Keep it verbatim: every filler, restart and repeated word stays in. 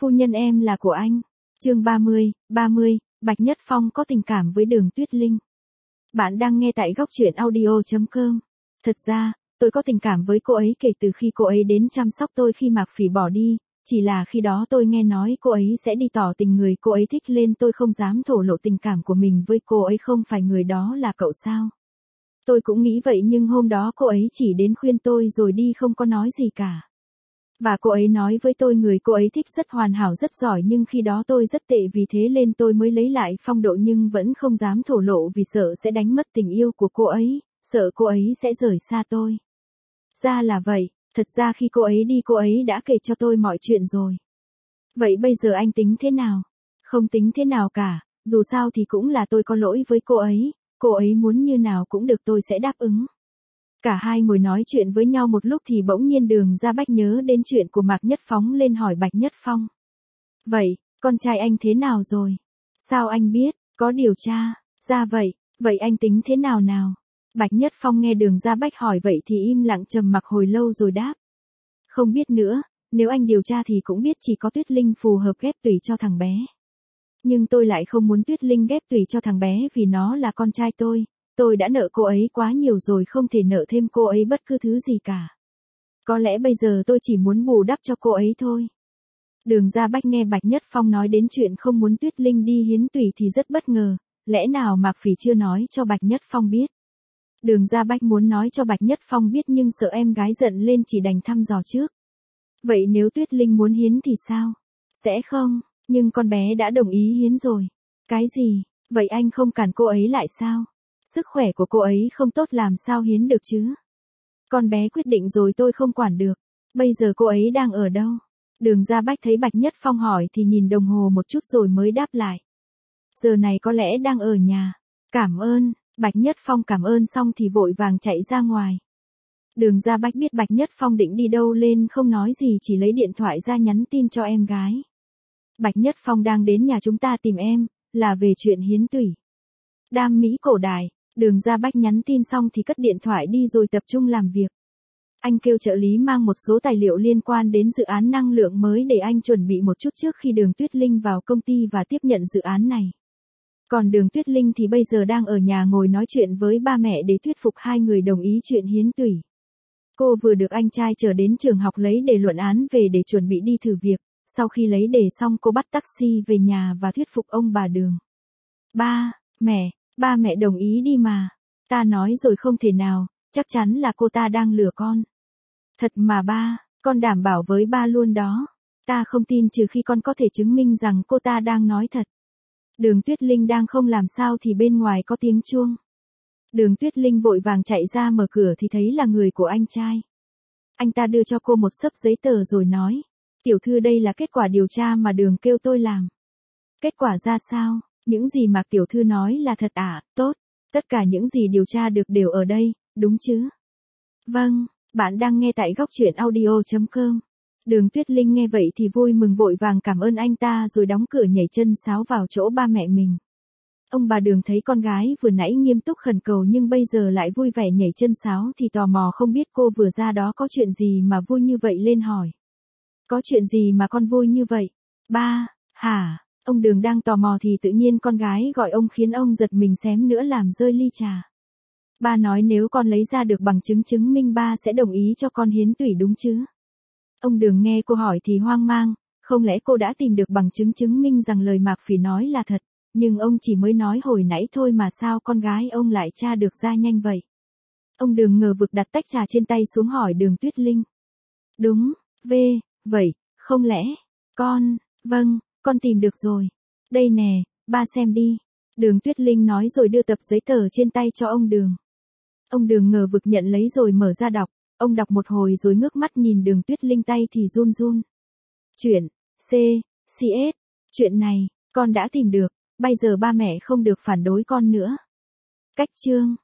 Phu nhân em là của anh. Chương ba mươi, ba mươi, Bạch Nhất Phong có tình cảm với Đường Tuyết Linh. Bạn đang nghe tại góc truyện audio chấm com. Thật ra, tôi có tình cảm với cô ấy kể từ khi cô ấy đến chăm sóc tôi khi Mạc Phỉ bỏ đi, chỉ là khi đó tôi nghe nói cô ấy sẽ đi tỏ tình người cô ấy thích lên tôi không dám thổ lộ tình cảm của mình với cô ấy. Không phải người đó là cậu sao? Tôi cũng nghĩ vậy nhưng hôm đó cô ấy chỉ đến khuyên tôi rồi đi không có nói gì cả. Và cô ấy nói với tôi người cô ấy thích rất hoàn hảo rất giỏi nhưng khi đó tôi rất tệ vì thế lên tôi mới lấy lại phong độ nhưng vẫn không dám thổ lộ vì sợ sẽ đánh mất tình yêu của cô ấy, sợ cô ấy sẽ rời xa tôi. Ra là vậy, thật ra khi cô ấy đi cô ấy đã kể cho tôi mọi chuyện rồi. Vậy bây giờ anh tính thế nào? Không tính thế nào cả, dù sao thì cũng là tôi có lỗi với cô ấy, cô ấy muốn như nào cũng được tôi sẽ đáp ứng. Cả hai ngồi nói chuyện với nhau một lúc thì bỗng nhiên Đường Gia Bách nhớ đến chuyện của Mạc Nhất Phóng lên hỏi Bạch Nhất Phong. Vậy, con trai anh thế nào rồi? Sao anh biết, có điều tra, ra vậy, vậy anh tính thế nào nào? Bạch Nhất Phong nghe Đường Gia Bách hỏi vậy thì im lặng trầm mặc hồi lâu rồi đáp. Không biết nữa, nếu anh điều tra thì cũng biết chỉ có Tuyết Linh phù hợp ghép tủy cho thằng bé. Nhưng tôi lại không muốn Tuyết Linh ghép tủy cho thằng bé vì nó là con trai tôi. Tôi đã nợ cô ấy quá nhiều rồi không thể nợ thêm cô ấy bất cứ thứ gì cả. Có lẽ bây giờ tôi chỉ muốn bù đắp cho cô ấy thôi. Đường Gia Bách nghe Bạch Nhất Phong nói đến chuyện không muốn Tuyết Linh đi hiến tủy thì rất bất ngờ, lẽ nào Mạc Phỉ chưa nói cho Bạch Nhất Phong biết. Đường Gia Bách muốn nói cho Bạch Nhất Phong biết nhưng sợ em gái giận lên chỉ đành thăm dò trước. Vậy nếu Tuyết Linh muốn hiến thì sao? Sẽ không, nhưng con bé đã đồng ý hiến rồi. Cái gì, vậy anh không cản cô ấy lại sao? Sức khỏe của cô ấy không tốt làm sao hiến được chứ? Con bé quyết định rồi tôi không quản được. Bây giờ cô ấy đang ở đâu? Đường Gia Bách thấy Bạch Nhất Phong hỏi thì nhìn đồng hồ một chút rồi mới đáp lại. Giờ này có lẽ đang ở nhà. Cảm ơn, Bạch Nhất Phong cảm ơn xong thì vội vàng chạy ra ngoài. Đường Gia Bách biết Bạch Nhất Phong định đi đâu lên không nói gì chỉ lấy điện thoại ra nhắn tin cho em gái. Bạch Nhất Phong đang đến nhà chúng ta tìm em, là về chuyện hiến tủy. Đam mỹ cổ đại. Đường Gia Bách nhắn tin xong thì cất điện thoại đi rồi tập trung làm việc. Anh kêu trợ lý mang một số tài liệu liên quan đến dự án năng lượng mới để anh chuẩn bị một chút trước khi Đường Tuyết Linh vào công ty và tiếp nhận dự án này. Còn Đường Tuyết Linh thì bây giờ đang ở nhà ngồi nói chuyện với ba mẹ để thuyết phục hai người đồng ý chuyện hiến tủy. Cô vừa được anh trai chở đến trường học lấy đề luận án về để chuẩn bị đi thử việc. Sau khi lấy đề xong cô bắt taxi về nhà và thuyết phục ông bà Đường. Ba, mẹ. Ba mẹ đồng ý đi mà. Ta nói rồi không thể nào, chắc chắn là cô ta đang lừa con. Thật mà ba, con đảm bảo với ba luôn đó. Ta không tin trừ khi con có thể chứng minh rằng cô ta đang nói thật. Đường Tuyết Linh đang không làm sao thì bên ngoài có tiếng chuông. Đường Tuyết Linh vội vàng chạy ra mở cửa thì thấy là người của anh trai. Anh ta đưa cho cô một xấp giấy tờ rồi nói. Tiểu thư đây là kết quả điều tra mà Đường kêu tôi làm. Kết quả ra sao? Những gì Mạc tiểu thư nói là thật à? Tốt, tất cả những gì điều tra được đều ở đây, đúng chứ? Vâng, bạn đang nghe tại góc truyện audio chấm com. Đường Tuyết Linh nghe vậy thì vui mừng vội vàng cảm ơn anh ta rồi đóng cửa nhảy chân sáo vào chỗ ba mẹ mình. Ông bà Đường thấy con gái vừa nãy nghiêm túc khẩn cầu nhưng bây giờ lại vui vẻ nhảy chân sáo thì tò mò không biết cô vừa ra đó có chuyện gì mà vui như vậy lên hỏi. Có chuyện gì mà con vui như vậy? Ba, hả? Ông Đường đang tò mò thì tự nhiên con gái gọi ông khiến ông giật mình xém nữa làm rơi ly trà. Ba nói nếu con lấy ra được bằng chứng chứng minh ba sẽ đồng ý cho con hiến tủy đúng chứ? Ông Đường nghe cô hỏi thì hoang mang, không lẽ cô đã tìm được bằng chứng chứng minh rằng lời Mạc Phỉ nói là thật, nhưng ông chỉ mới nói hồi nãy thôi mà sao con gái ông lại tra được ra nhanh vậy? Ông Đường ngờ vực đặt tách trà trên tay xuống hỏi Đường Tuyết Linh. Đúng, V, vậy, không lẽ, con, vâng. Con tìm được rồi. Đây nè, ba xem đi. Đường Tuyết Linh nói rồi đưa tập giấy tờ trên tay cho ông Đường. Ông Đường ngờ vực nhận lấy rồi mở ra đọc. Ông đọc một hồi rồi ngước mắt nhìn Đường Tuyết Linh tay thì run run. Chuyện, C, xê ét. Chuyện này, con đã tìm được. Bây giờ ba mẹ không được phản đối con nữa. Cách chương.